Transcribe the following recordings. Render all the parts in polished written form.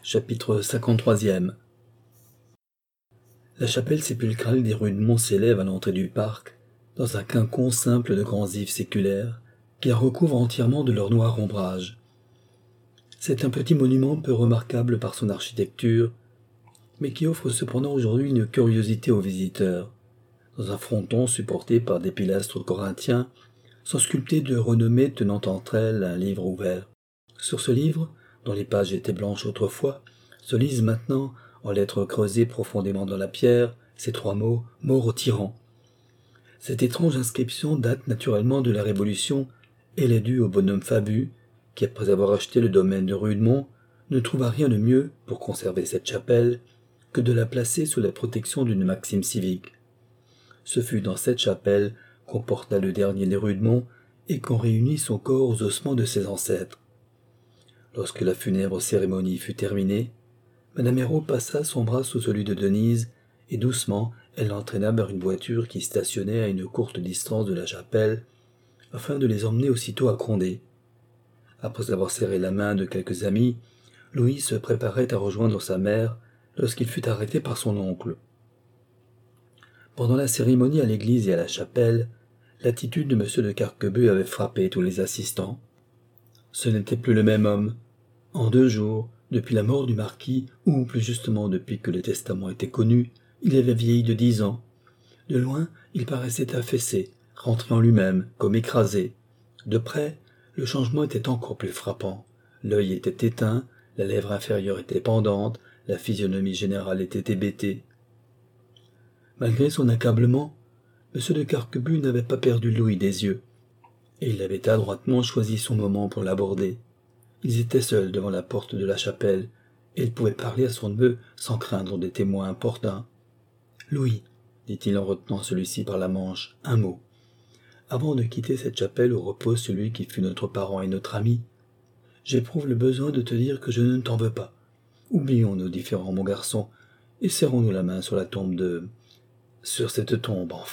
Chapitre 53e. La chapelle sépulcrale des Rudemont s'élève à l'entrée du parc, dans un quinconce simple de grands ifs séculaires, qui la recouvrent entièrement de leur noir ombrage. C'est un petit monument peu remarquable par son architecture, mais qui offre cependant aujourd'hui une curiosité aux visiteurs. Dans un fronton supporté par des pilastres corinthiens, sont sculptés de renommées tenant entre elles un livre ouvert. Sur ce livre, dont les pages étaient blanches autrefois, se lisent maintenant, en lettres creusées profondément dans la pierre, ces trois mots « Mort aux tyrans ». Cette étrange inscription date naturellement de la Révolution et elle est due au bonhomme Fabu, qui, après avoir acheté le domaine de Rudemont, ne trouva rien de mieux, pour conserver cette chapelle, que de la placer sous la protection d'une maxime civique. Ce fut dans cette chapelle qu'on porta le dernier des Rudemont et qu'on réunit son corps aux ossements de ses ancêtres. Lorsque la funèbre cérémonie fut terminée, Madame Hérault passa son bras sous celui de Denise, et doucement elle l'entraîna vers une voiture qui stationnait à une courte distance de la chapelle, afin de les emmener aussitôt à Condé. Après avoir serré la main de quelques amis, Louis se préparait à rejoindre sa mère lorsqu'il fut arrêté par son oncle. Pendant la cérémonie à l'église et à la chapelle, l'attitude de M. de Carquebue avait frappé tous les assistants. Ce n'était plus le même homme. En 2 jours, depuis la mort du marquis, ou plus justement depuis que le testament était connu, il avait vieilli de 10 ans. De loin, il paraissait affaissé, rentré en lui-même, comme écrasé. De près, le changement était encore plus frappant. L'œil était éteint, la lèvre inférieure était pendante, la physionomie générale était hébétée. Malgré son accablement, M. de Carquebue n'avait pas perdu Louis des yeux, et il avait adroitement choisi son moment pour l'aborder. Ils étaient seuls devant la porte de la chapelle, et il pouvait parler à son neveu sans craindre des témoins importuns. « Louis, dit-il en retenant celui-ci par la manche, un mot. Avant de quitter cette chapelle où repose celui qui fut notre parent et notre ami, j'éprouve le besoin de te dire que je ne t'en veux pas. Oublions nos différends, mon garçon, et serrons-nous la main sur la tombe de... sur cette tombe, enfin. »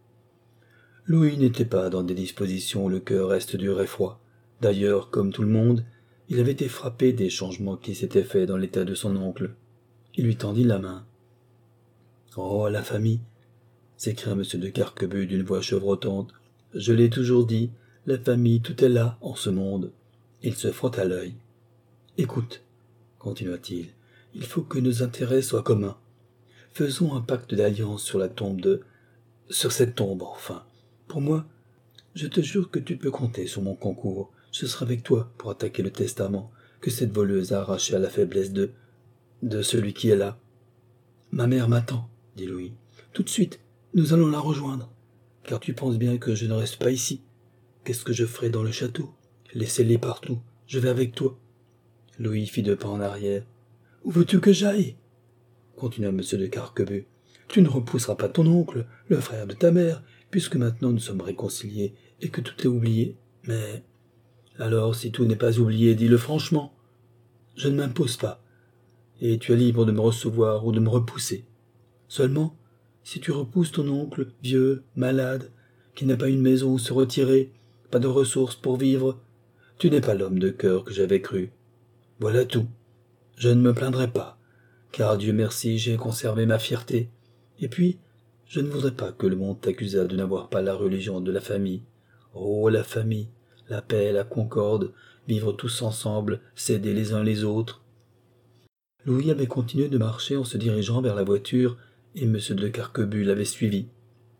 Louis n'était pas dans des dispositions où le cœur reste dur et froid. D'ailleurs, comme tout le monde, il avait été frappé des changements qui s'étaient faits dans l'état de son oncle. Il lui tendit la main. « Oh, la famille !» s'écria M. de Carquebue d'une voix chevrotante. « Je l'ai toujours dit, la famille, tout est là, en ce monde. » Il se frotta l'œil. « Écoute, continua-t-il, il faut que nos intérêts soient communs. Faisons un pacte d'alliance sur la tombe de... sur cette tombe, enfin. Pour moi, je te jure que tu peux compter sur mon concours. Je serai avec toi pour attaquer le testament que cette voleuse a arraché à la faiblesse de celui qui est là. »« Ma mère m'attend, » dit Louis. « Tout de suite, nous allons la rejoindre. Car tu penses bien que je ne reste pas ici. Qu'est-ce que je ferai dans le château? Laissez-les partout. Je vais avec toi. » Louis fit 2 pas en arrière. « Où veux-tu que j'aille ?» continua M. de Carquebue. « Tu ne repousseras pas ton oncle, le frère de ta mère, puisque maintenant nous sommes réconciliés et que tout est oublié. Mais... alors, si tout n'est pas oublié, dis-le franchement. Je ne m'impose pas, et tu es libre de me recevoir ou de me repousser. Seulement, si tu repousses ton oncle, vieux, malade, qui n'a pas une maison où se retirer, pas de ressources pour vivre, tu n'es pas l'homme de cœur que j'avais cru. Voilà tout. Je ne me plaindrai pas, car Dieu merci, j'ai conservé ma fierté. Et puis, je ne voudrais pas que le monde t'accusât de n'avoir pas la religion de la famille. Oh, la famille, la paix, la concorde, vivre tous ensemble, s'aider les uns les autres. » Louis avait continué de marcher en se dirigeant vers la voiture, et M. de Carquebue l'avait suivi.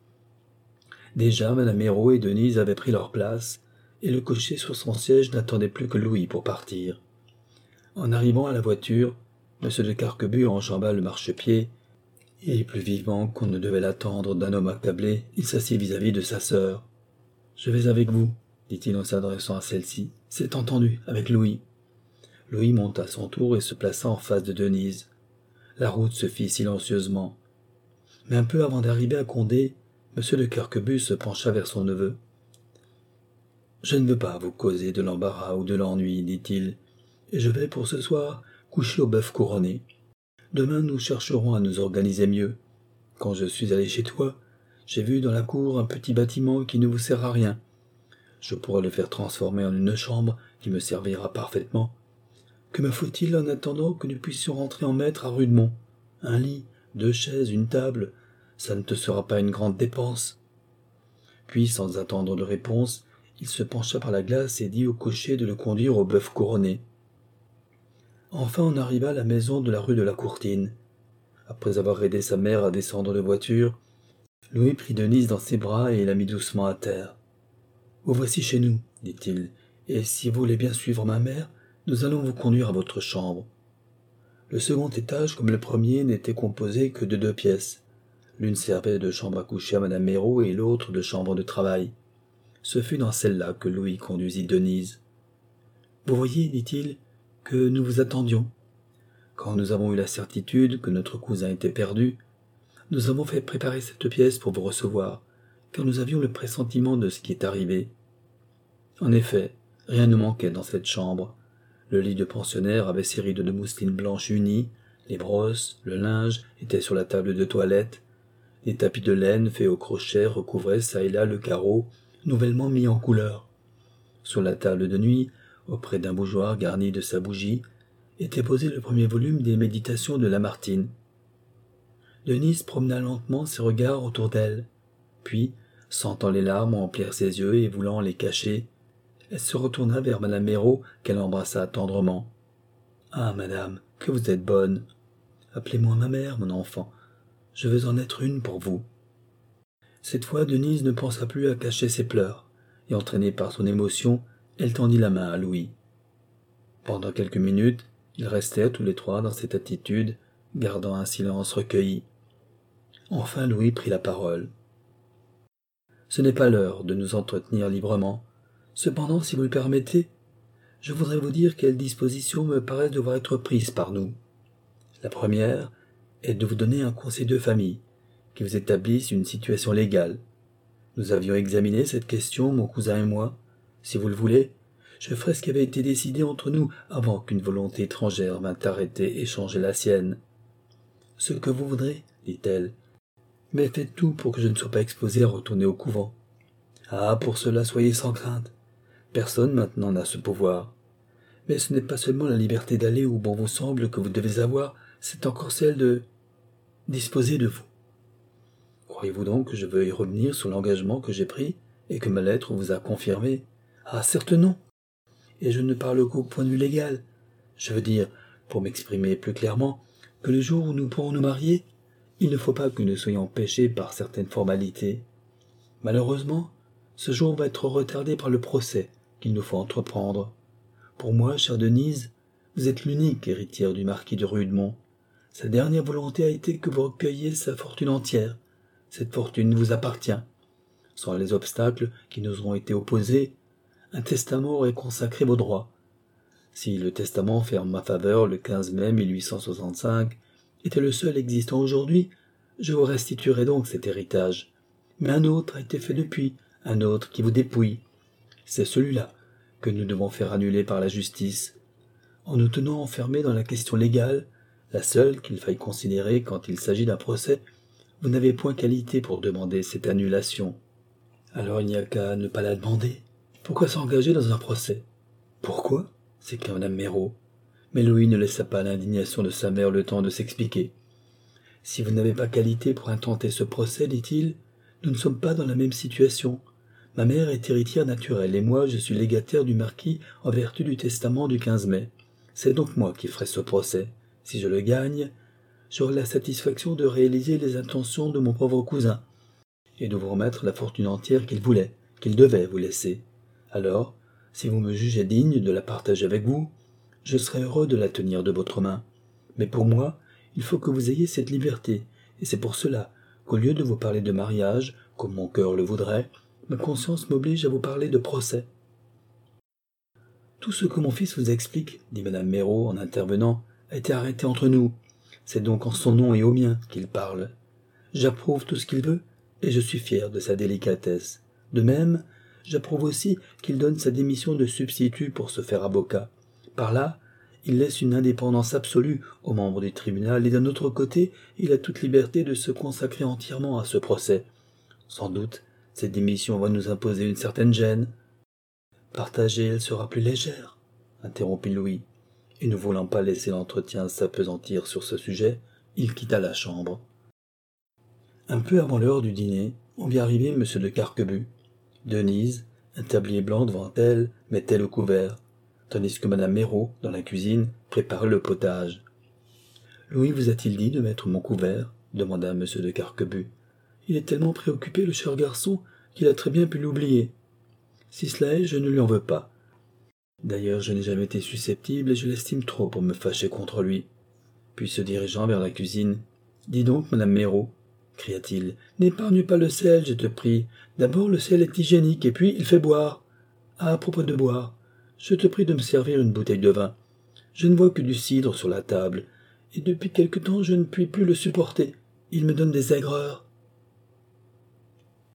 Déjà, Mme Hérault et Denise avaient pris leur place, et le cocher sur son siège n'attendait plus que Louis pour partir. En arrivant à la voiture, M. de Carquebue enjamba le marchepied, et plus vivement qu'on ne devait l'attendre d'un homme accablé, il s'assit vis-à-vis de sa sœur. « Je vais avec vous, » dit-il en s'adressant à celle-ci. « C'est entendu, avec Louis. » Louis monta à son tour et se plaça en face de Denise. La route se fit silencieusement. Mais un peu avant d'arriver à Condé, M. de Carquebue se pencha vers son neveu. « Je ne veux pas vous causer de l'embarras ou de l'ennui, dit-il, et je vais pour ce soir coucher au bœuf couronné. Demain nous chercherons à nous organiser mieux. Quand je suis allé chez toi, j'ai vu dans la cour un petit bâtiment qui ne vous sert à rien. Je pourrais le faire transformer en une chambre qui me servira parfaitement. Que me faut-il en attendant que nous puissions rentrer en maître à Rudemont? Un lit, 2 chaises, une table, ça ne te sera pas une grande dépense. » Puis, sans attendre de réponse, il se pencha par la glace et dit au cocher de le conduire au Bœuf Couronné. Enfin, on arriva à la maison de la rue de la Courtine. Après avoir aidé sa mère à descendre de voiture, Louis prit Denise dans ses bras et la mit doucement à terre. « Vous voici chez nous, dit-il, et si vous voulez bien suivre ma mère, nous allons vous conduire à votre chambre. » Le second étage, comme le premier, n'était composé que de 2 pièces. L'une servait de chambre à coucher à madame Méraud et l'autre de chambre de travail. Ce fut dans celle-là que Louis conduisit Denise. « Vous voyez, dit-il, que nous vous attendions. Quand nous avons eu la certitude que notre cousin était perdu, nous avons fait préparer cette pièce pour vous recevoir, car nous avions le pressentiment de ce qui est arrivé. » En effet, rien ne manquait dans cette chambre. Le lit de pensionnaire avait ses rideaux de mousseline blanche unis, les brosses, le linge étaient sur la table de toilette, les tapis de laine faits au crochet recouvraient çà et là le carreau, nouvellement mis en couleur. Sur la table de nuit, auprès d'un bougeoir garni de sa bougie, était posé le premier volume des Méditations de Lamartine. Denise promena lentement ses regards autour d'elle, puis, sentant les larmes remplir ses yeux et voulant les cacher, elle se retourna vers madame Méraud qu'elle embrassa tendrement. « Ah, madame, que vous êtes bonne! Appelez-moi ma mère, mon enfant. Je veux en être une pour vous. » Cette fois, Denise ne pensa plus à cacher ses pleurs, et entraînée par son émotion, elle tendit la main à Louis. Pendant quelques minutes, ils restèrent tous les trois dans cette attitude, gardant un silence recueilli. Enfin Louis prit la parole. « Ce n'est pas l'heure de nous entretenir librement. Cependant, si vous le permettez, je voudrais vous dire quelles dispositions me paraissent devoir être prises par nous. La première est de vous donner un conseil de famille, qui vous établisse une situation légale. Nous avions examiné cette question, mon cousin et moi. Si vous le voulez, je ferai ce qui avait été décidé entre nous avant qu'une volonté étrangère vînt arrêter et changer la sienne. »« Ce que vous voudrez, dit-elle, mais faites tout pour que je ne sois pas exposée à retourner au couvent. Ah, pour cela, soyez sans crainte. Personne maintenant n'a ce pouvoir. Mais ce n'est pas seulement la liberté d'aller où bon vous semble que vous devez avoir, c'est encore celle de disposer de vous. Croyez-vous donc que je veuille revenir sur l'engagement que j'ai pris et que ma lettre vous a confirmé? Ah, certes non. Et je ne parle qu'au point de vue légal. Je veux dire, pour m'exprimer plus clairement, que le jour où nous pourrons nous marier, il ne faut pas que nous soyons empêchés par certaines formalités. Malheureusement, ce jour va être retardé par le procès qu'il nous faut entreprendre. Pour moi, chère Denise, vous êtes l'unique héritière du marquis de Rudemont. Sa dernière volonté a été que vous recueilliez sa fortune entière. Cette fortune vous appartient. Sans les obstacles qui nous auront été opposés, un testament aurait consacré vos droits. Si le testament fait en ma faveur le 15 mai 1865 était le seul existant aujourd'hui, je vous restituerai donc cet héritage. Mais un autre a été fait depuis, un autre qui vous dépouille. C'est celui-là que nous devons faire annuler par la justice. En nous tenant enfermés dans la question légale, la seule qu'il faille considérer quand il s'agit d'un procès, vous n'avez point qualité pour demander cette annulation. Alors il n'y a qu'à ne pas la demander. Pourquoi s'engager dans un procès? Pourquoi? S'écria madame Méraud. Mais Louis ne laissa pas l'indignation de sa mère le temps de s'expliquer. Si vous n'avez pas qualité pour intenter ce procès, dit-il, nous ne sommes pas dans la même situation. Ma mère est héritière naturelle et moi je suis légataire du marquis en vertu du testament du 15 mai. C'est donc moi qui ferai ce procès. Si je le gagne, j'aurai la satisfaction de réaliser les intentions de mon pauvre cousin et de vous remettre la fortune entière qu'il devait vous laisser. Alors, si vous me jugez digne de la partager avec vous, je serai heureux de la tenir de votre main. Mais pour moi, il faut que vous ayez cette liberté, et c'est pour cela qu'au lieu de vous parler de mariage, comme mon cœur le voudrait, ma conscience m'oblige à vous parler de procès. Tout ce que mon fils vous explique, dit madame Méraud en intervenant, a été arrêté entre nous. C'est donc en son nom et au mien qu'il parle. J'approuve tout ce qu'il veut, et je suis fier de sa délicatesse. De même, j'approuve aussi qu'il donne sa démission de substitut pour se faire avocat. Par là, il laisse une indépendance absolue aux membres du tribunal et d'un autre côté, il a toute liberté de se consacrer entièrement à ce procès. Sans doute, cette démission va nous imposer une certaine gêne. Partagée, elle sera plus légère, interrompit Louis. et ne voulant pas laisser l'entretien s'appesantir sur ce sujet, il quitta la chambre. Un peu avant l'heure du dîner, on vit arriver M. de Carquebus. Denise, un tablier blanc devant elle, mettait le couvert, tandis que Mme Méraud, dans la cuisine, préparait le potage. « Louis vous a-t-il dit de mettre mon couvert ?» demanda M. de Carquebus. « Il est tellement préoccupé, le cher garçon, qu'il a très bien pu l'oublier. Si cela est, je ne lui en veux pas. D'ailleurs, je n'ai jamais été susceptible et je l'estime trop pour me fâcher contre lui. » Puis se dirigeant vers la cuisine, « Dis donc, Mme Méraud, cria-t-il, n'épargne pas le sel, je te prie. D'abord, le sel est hygiénique, et puis il fait boire. Ah, à propos de boire, je te prie de me servir une bouteille de vin. Je ne vois que du cidre sur la table, et depuis quelque temps je ne puis plus le supporter. Il me donne des aigreurs.